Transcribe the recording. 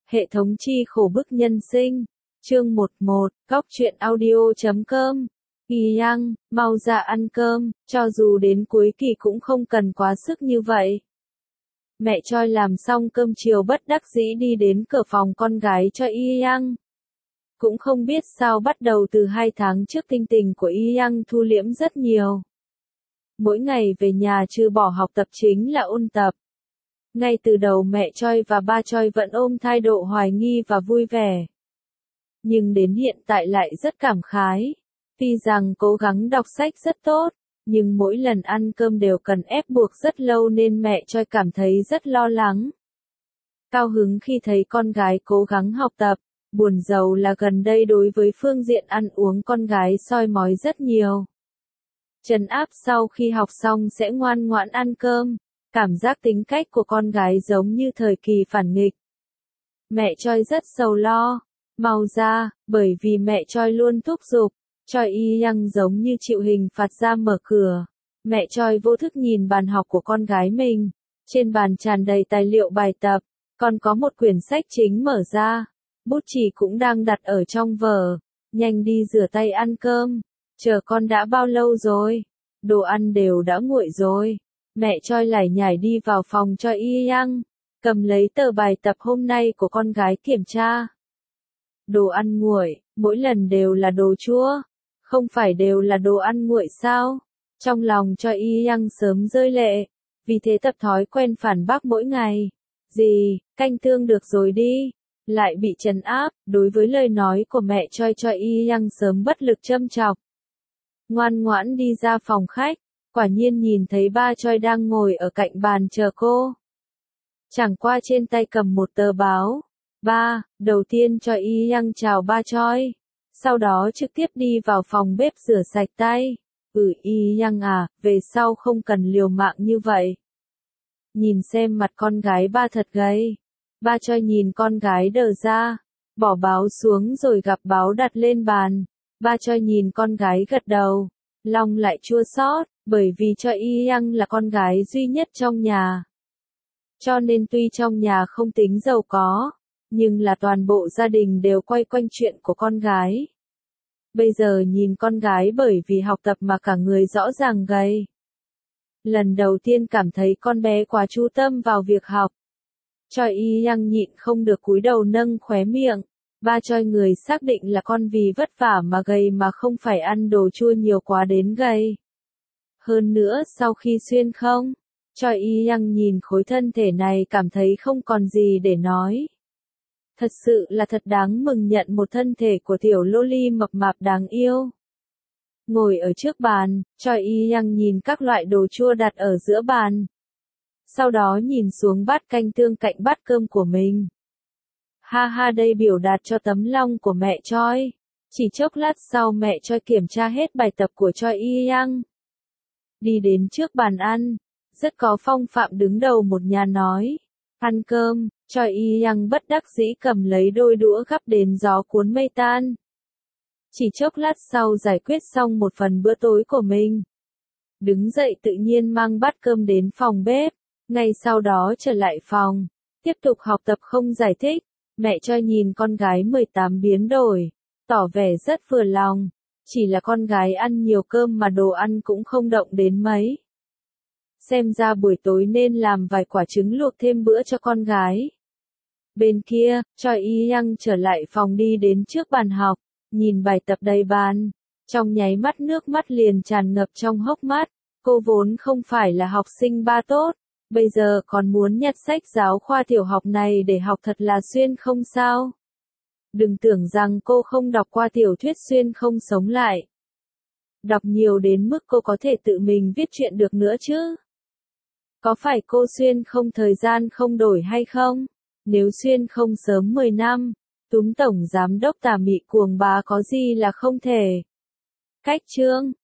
Hệ thống chi khổ bức nhân sinh. Chương 11, Góc truyện audio.com. Yang, mau ra ăn cơm, cho dù đến cuối kỳ cũng không cần quá sức như vậy. Mẹ Choi làm xong cơm chiều bất đắc dĩ đi đến cửa phòng con gái cho Yang. Cũng không biết sao bắt đầu từ 2 tháng trước tinh tình của Yang thu liễm rất nhiều. Mỗi ngày về nhà trừ bỏ học tập chính là ôn tập. Ngay từ đầu mẹ Choi và ba Choi vẫn ôm thái độ hoài nghi và vui vẻ. Nhưng đến hiện tại lại rất cảm khái. Tuy rằng cố gắng đọc sách rất tốt, nhưng mỗi lần ăn cơm đều cần ép buộc rất lâu nên mẹ Choi cảm thấy rất lo lắng. Cao hứng khi thấy con gái cố gắng học tập, buồn rầu là gần đây đối với phương diện ăn uống con gái soi mói rất nhiều. Trấn áp sau khi học xong sẽ ngoan ngoãn ăn cơm. Cảm giác tính cách của con gái giống như thời kỳ phản nghịch. Mẹ Choi rất sầu lo, mau ra, bởi vì mẹ Choi luôn thúc giục, Choi Yang giống như chịu hình phạt ra mở cửa. Mẹ Choi vô thức nhìn bàn học của con gái mình, trên bàn tràn đầy tài liệu bài tập, còn có một quyển sách chính mở ra, bút chì cũng đang đặt ở trong vở, nhanh đi rửa tay ăn cơm, chờ con đã bao lâu rồi, đồ ăn đều đã nguội rồi. Mẹ Choi lải nhải đi vào phòng cho Yang, cầm lấy tờ bài tập hôm nay của con gái kiểm tra. Đồ ăn nguội, mỗi lần đều là đồ chua, không phải đều là đồ ăn nguội sao? Trong lòng cho Yang sớm rơi lệ, vì thế tập thói quen phản bác mỗi ngày. Gì, canh tương được rồi đi, lại bị trấn áp, đối với lời nói của mẹ Choi cho Yang sớm bất lực châm chọc. Ngoan ngoãn đi ra phòng khách. Quả nhiên nhìn thấy ba Choi đang ngồi ở cạnh bàn chờ cô. Chẳng qua trên tay cầm một tờ báo. Ba, đầu tiên cho Yang chào ba Choi. Sau đó trực tiếp đi vào phòng bếp rửa sạch tay. Yang à, về sau không cần liều mạng như vậy. Nhìn xem mặt con gái ba thật gầy. Ba Choi nhìn con gái đờ ra. Bỏ báo xuống rồi gặp báo đặt lên bàn. Ba Choi nhìn con gái gật đầu. Lòng lại chua xót. Bởi vì cho Yang là con gái duy nhất trong nhà. Cho nên tuy trong nhà không tính giàu có, nhưng là toàn bộ gia đình đều quay quanh chuyện của con gái. Bây giờ nhìn con gái bởi vì học tập mà cả người rõ ràng gầy. Lần đầu tiên cảm thấy con bé quá chú tâm vào việc học. Cho Yang nhịn không được cúi đầu nâng khóe miệng. Ba Choi người xác định là con vì vất vả mà gầy mà không phải ăn đồ chua nhiều quá đến gầy. Hơn nữa sau khi xuyên không, Choi Yang nhìn khối thân thể này cảm thấy không còn gì để nói. Thật sự là thật đáng mừng nhận một thân thể của tiểu loli mập mạp đáng yêu. Ngồi ở trước bàn, Choi Yang nhìn các loại đồ chua đặt ở giữa bàn. Sau đó nhìn xuống bát canh tương cạnh bát cơm của mình. Ha ha, đây biểu đạt cho tấm lòng của mẹ Choi. Chỉ chốc lát sau mẹ Choi kiểm tra hết bài tập của Choi Yang. Đi đến trước bàn ăn, rất có phong phạm đứng đầu một nhà nói. Ăn cơm, Choi Yang bất đắc dĩ cầm lấy đôi đũa gắp đến gió cuốn mây tan. Chỉ chốc lát sau giải quyết xong một phần bữa tối của mình. Đứng dậy tự nhiên mang bát cơm đến phòng bếp, ngay sau đó trở lại phòng, tiếp tục học tập không giải thích. Mẹ Choi nhìn con gái 18 biến đổi, tỏ vẻ rất vừa lòng. Chỉ là con gái ăn nhiều cơm mà đồ ăn cũng không động đến mấy. Xem ra buổi tối nên làm vài quả trứng luộc thêm bữa cho con gái. Bên kia, Choi Yang trở lại phòng đi đến trước bàn học, nhìn bài tập đầy bàn. Trong nháy mắt nước mắt liền tràn ngập trong hốc mắt. Cô vốn không phải là học sinh ba tốt, bây giờ còn muốn nhặt sách giáo khoa tiểu học này để học thật là xuyên không sao. Đừng tưởng rằng cô không đọc qua tiểu thuyết xuyên không sống lại. Đọc nhiều đến mức cô có thể tự mình viết truyện được nữa chứ. Có phải cô xuyên không thời gian không đổi hay không? Nếu xuyên không sớm 10 năm, túm tổng giám đốc tà mị cuồng bá có gì là không thể. Cách chương,